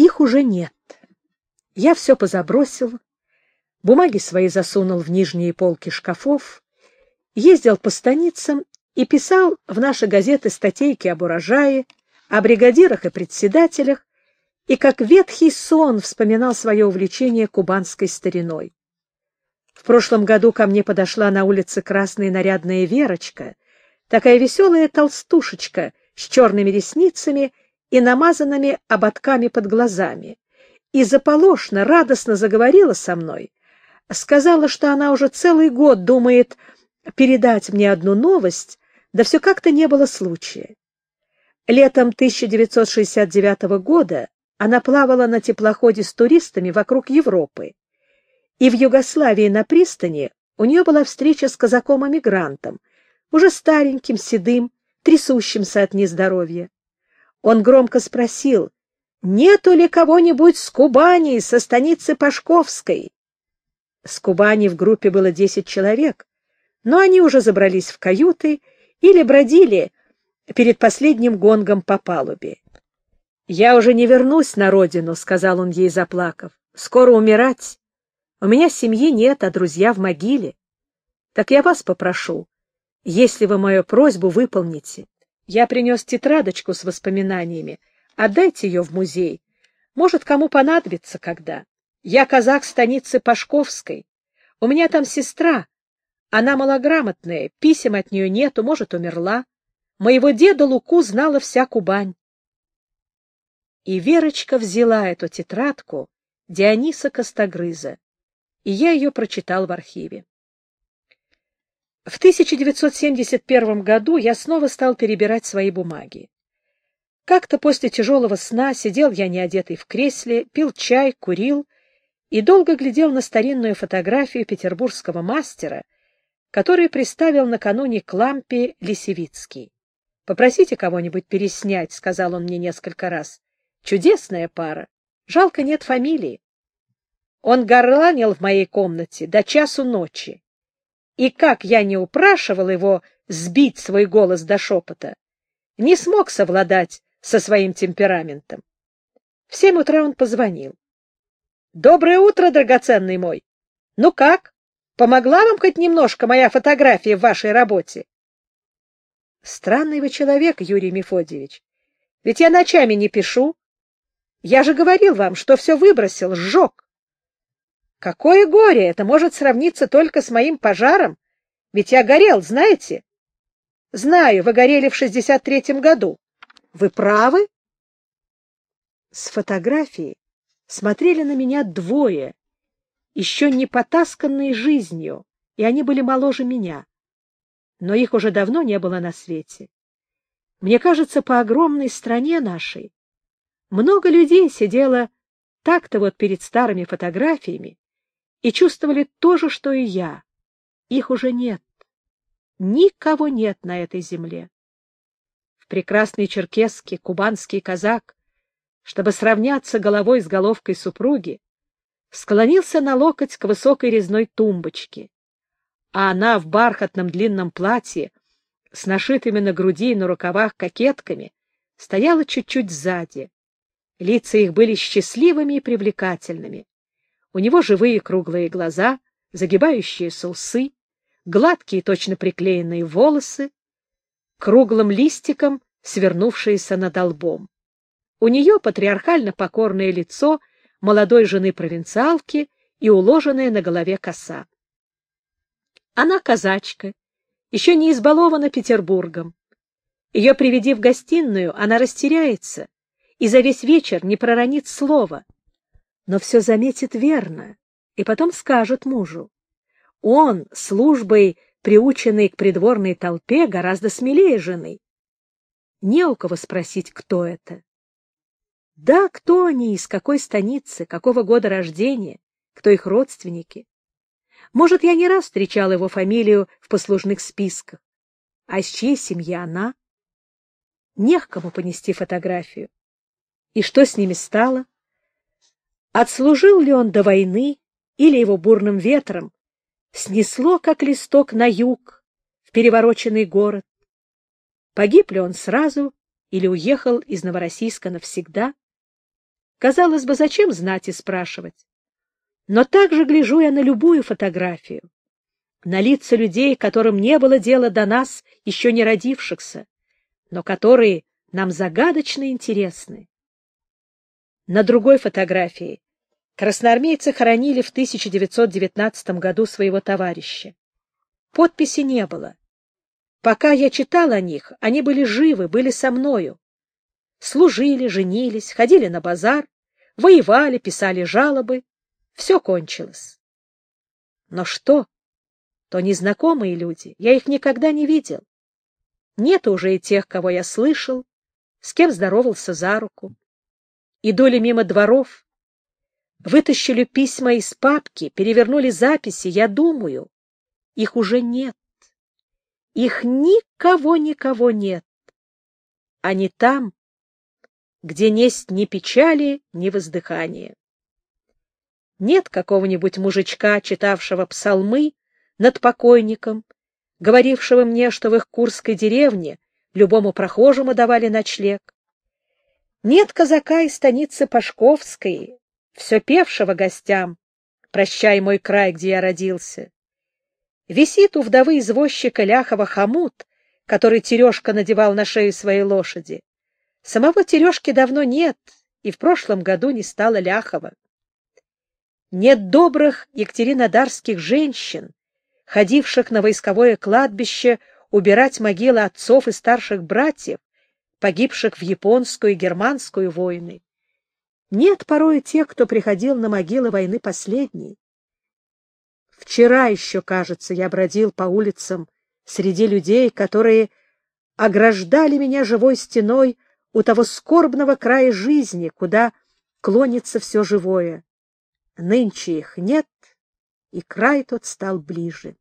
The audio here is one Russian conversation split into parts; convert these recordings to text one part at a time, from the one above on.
Их уже нет. Я все позабросил, бумаги свои засунул в нижние полки шкафов, ездил по станицам и писал в наши газеты статейки об урожае, о бригадирах и председателях, и как ветхий сон вспоминал свое увлечение кубанской стариной. В прошлом году ко мне подошла на улице красная нарядная Верочка, такая веселая толстушечка с черными ресницами и намазанными ободками под глазами, и заполошно, радостно заговорила со мной, сказала, что она уже целый год думает передать мне одну новость, да все как-то не было случая. Летом 1969 года она плавала на теплоходе с туристами вокруг Европы, и в Югославии на пристани у нее была встреча с казаком-эмигрантом, уже стареньким, седым, трясущимся от нездоровья. Он громко спросил, нету ли кого-нибудь с Кубани, со станицы Пашковской. С Кубани в группе было 10 человек, но они уже забрались в каюты или бродили перед последним гонгом по палубе. «Я уже не вернусь на родину», — сказал он ей, заплакав. «Скоро умирать. У меня семьи нет, а друзья в могиле. Так я вас попрошу, если вы мою просьбу выполните. Я принес тетрадочку с воспоминаниями. Отдайте ее в музей. Может, кому понадобится когда. Я казак станицы Пашковской. У меня там сестра. Она малограмотная, писем от нее нету, может, умерла. Моего деда Луку знала вся Кубань». И Верочка взяла эту тетрадку Диониса Костогрыза, и я ее прочитал в архиве. В 1971 году я снова стал перебирать свои бумаги. Как-то после тяжелого сна сидел я неодетый в кресле, пил чай, курил и долго глядел на старинную фотографию петербургского мастера, которую приставил накануне к лампе Лисевицкий. «Попросите кого-нибудь переснять», — сказал он мне несколько раз. «Чудесная пара. Жалко, нет фамилии». Он горланил в моей комнате до часу ночи. И как я не упрашивал его сбить свой голос до шепота, не смог совладать со своим темпераментом. В 7 утра он позвонил. «Доброе утро, драгоценный мой! Ну как, помогла вам хоть немножко моя фотография в вашей работе?» «Странный вы человек, Юрий Мефодьевич. Ведь я ночами не пишу. Я же говорил вам, что все выбросил, сжег». «Какое горе! Это может сравниться только с моим пожаром. Ведь я горел, знаете?» «Знаю, вы горели в 63-м году. Вы правы?» С фотографии смотрели на меня двое, еще не потасканные жизнью, и они были моложе меня. Но их уже давно не было на свете. Мне кажется, по огромной стране нашей много людей сидело так-то вот перед старыми фотографиями и чувствовали то же, что и я. Их уже нет. Никого нет на этой земле. В прекрасной черкеске кубанский казак, чтобы сравняться головой с головкой супруги, склонился на локоть к высокой резной тумбочке, а она в бархатном длинном платье с нашитыми на груди и на рукавах кокетками стояла чуть-чуть сзади. Лица их были счастливыми и привлекательными. У него живые круглые глаза, загибающиеся усы, гладкие точно приклеенные волосы, круглым листиком свернувшиеся над лбом. У нее патриархально покорное лицо молодой жены провинциалки и уложенная на голове коса. Она казачка, еще не избалована Петербургом. Ее приведи в гостиную, она растеряется и за весь вечер не проронит слова, но все заметит верно и потом скажет мужу. Он, службой приученный к придворной толпе, гораздо смелее жены. Не у кого спросить, кто это. Да, кто они, из какой станицы, какого года рождения, кто их родственники. Может, я не раз встречал его фамилию в послужных списках. А из чьей семьи она? Не к кому понести фотографию. И что с ними стало? Отслужил ли он до войны, или его бурным ветром снесло, как листок, на юг, в перевороченный город? Погиб ли он сразу или уехал из Новороссийска навсегда? Казалось бы, зачем знать и спрашивать? Но также гляжу я на любую фотографию, на лица людей, которым не было дела до нас, еще не родившихся, но которые нам загадочно интересны. На другой фотографии красноармейцы хоронили в 1919 году своего товарища. Подписи не было. Пока я читал о них, они были живы, были со мною. Служили, женились, ходили на базар, воевали, писали жалобы. Все кончилось. Но что? То незнакомые люди, я их никогда не видел. Нет уже и тех, кого я слышал, с кем здоровался за руку. Иду ли мимо дворов, вытащили письма из папки, перевернули записи, я думаю, их уже нет. Их никого нет. Они там, где несть ни печали, ни воздыхания. Нет какого-нибудь мужичка, читавшего псалмы над покойником, говорившего мне, что в их курской деревне любому прохожему давали ночлег. Нет казака из станицы Пашковской, все певшего гостям: «Прощай, мой край, где я родился». Висит у вдовы извозчика Ляхова хомут, который Терешка надевал на шею своей лошади. Самого Терешки давно нет, и в прошлом году не стало Ляхова. Нет добрых екатеринодарских женщин, ходивших на войсковое кладбище убирать могилы отцов и старших братьев, погибших в японскую и германскую войны. Нет порой тех, кто приходил на могилы войны последней. Вчера еще, кажется, я бродил по улицам среди людей, которые ограждали меня живой стеной у того скорбного края жизни, куда клонится все живое. Нынче их нет, и край тот стал ближе.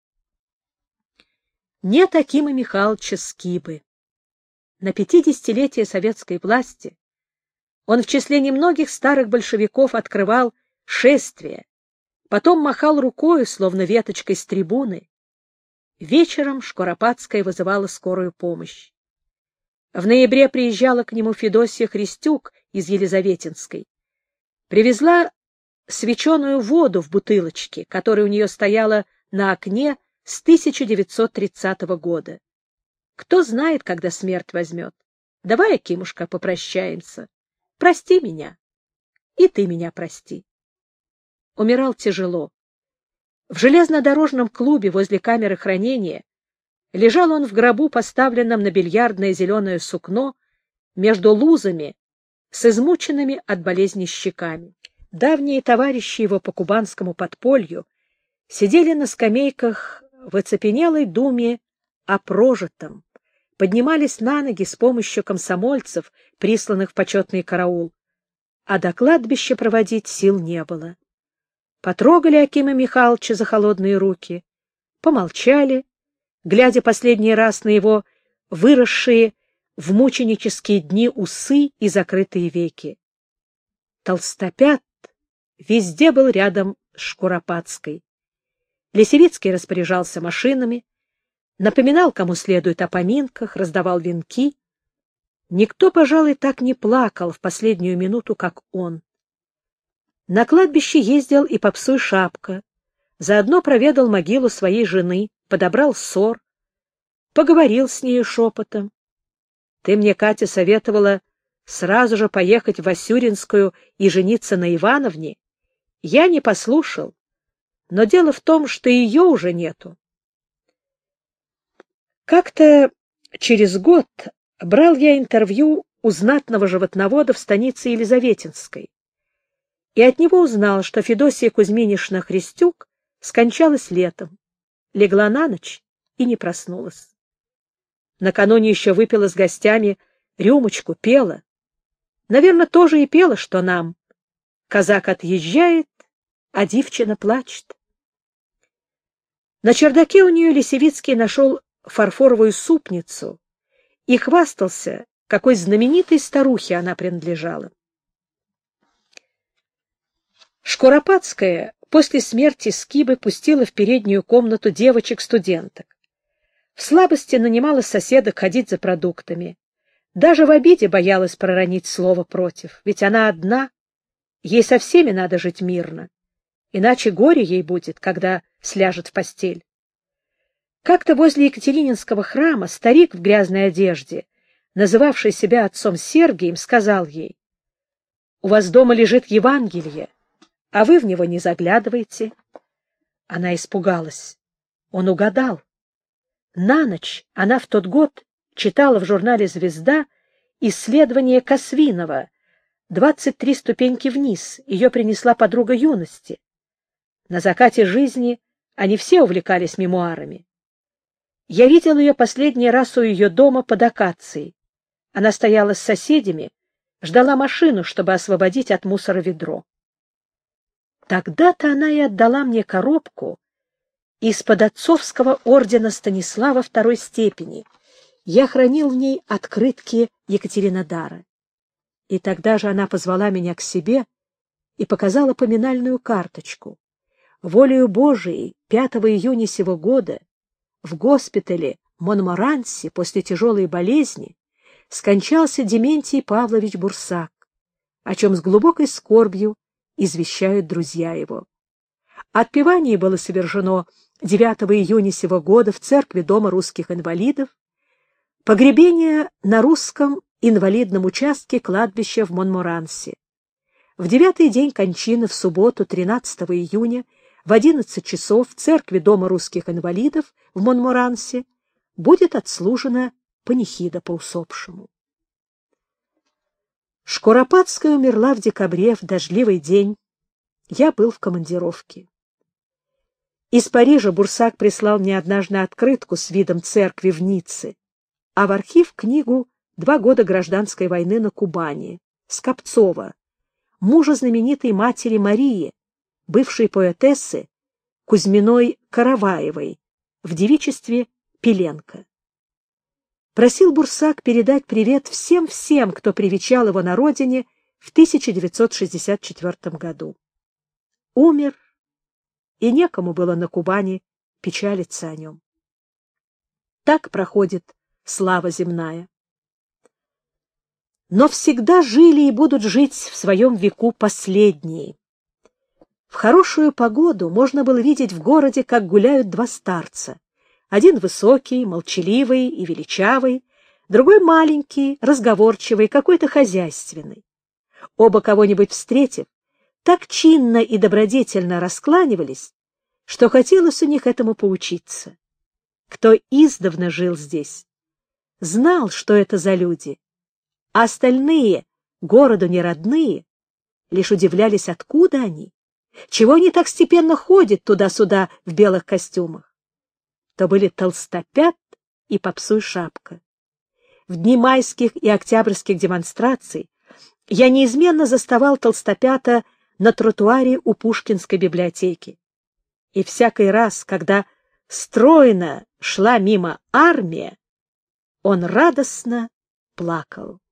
Нет Акима Михайловича Скибы. На 50-летие советской власти он в числе немногих старых большевиков открывал шествие, потом махал рукой, словно веточкой с трибуны. Вечером Шкуропадская вызывала скорую помощь. В ноябре приезжала к нему Федосья Христюк из Елизаветинской. Привезла свяченую воду в бутылочке, которая у нее стояла на окне с 1930 года. Кто знает, когда смерть возьмет. Давай, Акимушка, попрощаемся. Прости меня. И ты меня прости. Умирал тяжело. В железнодорожном клубе возле камеры хранения лежал он в гробу, поставленном на бильярдное зеленое сукно, между лузами с измученными от болезни щеками. Давние товарищи его по кубанскому подполью сидели на скамейках в оцепенелой думе о прожитом, поднимались на ноги с помощью комсомольцев, присланных в почетный караул, а до кладбища проводить сил не было. Потрогали Акима Михайловича за холодные руки, помолчали, глядя последний раз на его выросшие в мученические дни усы и закрытые веки. Толстопят везде был рядом с Шкуропадской. Лесевицкий распоряжался машинами, напоминал, кому следует о поминках, раздавал венки. Никто, пожалуй, так не плакал в последнюю минуту, как он. На кладбище ездил и попсуй Шапка, заодно проведал могилу своей жены, подобрал ссор, поговорил с нею шепотом. Ты мне, Катя, советовала сразу же поехать в Васюринскую и жениться на Ивановне. Я не послушал, но дело в том, что ее уже нету. Как-то через год брал я интервью у знатного животновода в станице Елизаветинской, и от него узнал, что Федосия Кузьминишна Христюк скончалась летом, легла на ночь и не проснулась. Накануне еще выпила с гостями рюмочку, пела. Наверное, тоже и пела, что нам. Казак отъезжает, а девчина плачет. На чердаке у нее Лесевицкий нашел фарфоровую супницу и хвастался, какой знаменитой старухе она принадлежала. Шкуропадская после смерти Скибы пустила в переднюю комнату девочек-студенток. В слабости нанимала соседок ходить за продуктами. Даже в обиде боялась проронить слово против, ведь она одна, Ей со всеми надо жить мирно, иначе горе ей будет, когда сляжет в постель. Как-то возле Екатерининского храма старик в грязной одежде, называвший себя отцом Сергием, сказал ей: «У вас дома лежит Евангелие, а вы в него не заглядываете». Она испугалась. Он угадал. На ночь она в тот год читала в журнале «Звезда» исследование Косвинова «23 ступеньки вниз». Ее принесла подруга юности. На закате жизни они все увлекались мемуарами. Я видел ее последний раз у ее дома под акацией. Она стояла с соседями, ждала машину, чтобы освободить от мусора ведро. Тогда-то она и отдала мне коробку из-под отцовского ордена Станислава II степени. Я хранил в ней открытки Екатеринодара. И тогда же она позвала меня к себе и показала поминальную карточку. Волею Божией 5 июня сего года в госпитале Монморанси после тяжелой болезни скончался Дементий Павлович Бурсак, о чем с глубокой скорбью извещают друзья его. Отпевание было совершено 9 июня сего года в церкви Дома русских инвалидов, погребение на русском инвалидном участке кладбища в Монморанси. В 9-й день кончины, в субботу, 13 июня, в 11 часов в церкви Дома русских инвалидов в Монморанси будет отслужена панихида по усопшему. Шкуропадская умерла в декабре, в дождливый день. Я был в командировке. Из Парижа Бурсак прислал мне однажды открытку с видом церкви в Ницце, а в архив книгу «2 года гражданской войны на Кубани» Скопцова, мужа знаменитой матери Марии, бывшей поэтессы Кузьминой Караваевой, в девичестве Пеленко. Просил Бурсак передать привет всем-всем, кто привечал его на родине в 1964 году. Умер, и некому было на Кубани печалиться о нем. Так проходит слава земная. Но всегда жили и будут жить в своем веку последние. В хорошую погоду можно было видеть в городе, как гуляют два старца. Один высокий, молчаливый и величавый, другой маленький, разговорчивый, какой-то хозяйственный. Оба, кого-нибудь встретив, так чинно и добродетельно раскланивались, что хотелось у них этому поучиться. Кто издавна жил здесь, знал, что это за люди, а остальные, городу неродные, лишь удивлялись, откуда они, чего они так степенно ходят туда-сюда в белых костюмах. То были Толстопят и Попсуй Шапка. В дни майских и октябрьских демонстраций я неизменно заставал Толстопята на тротуаре у Пушкинской библиотеки. И всякий раз, когда стройно шла мимо армия, он радостно плакал.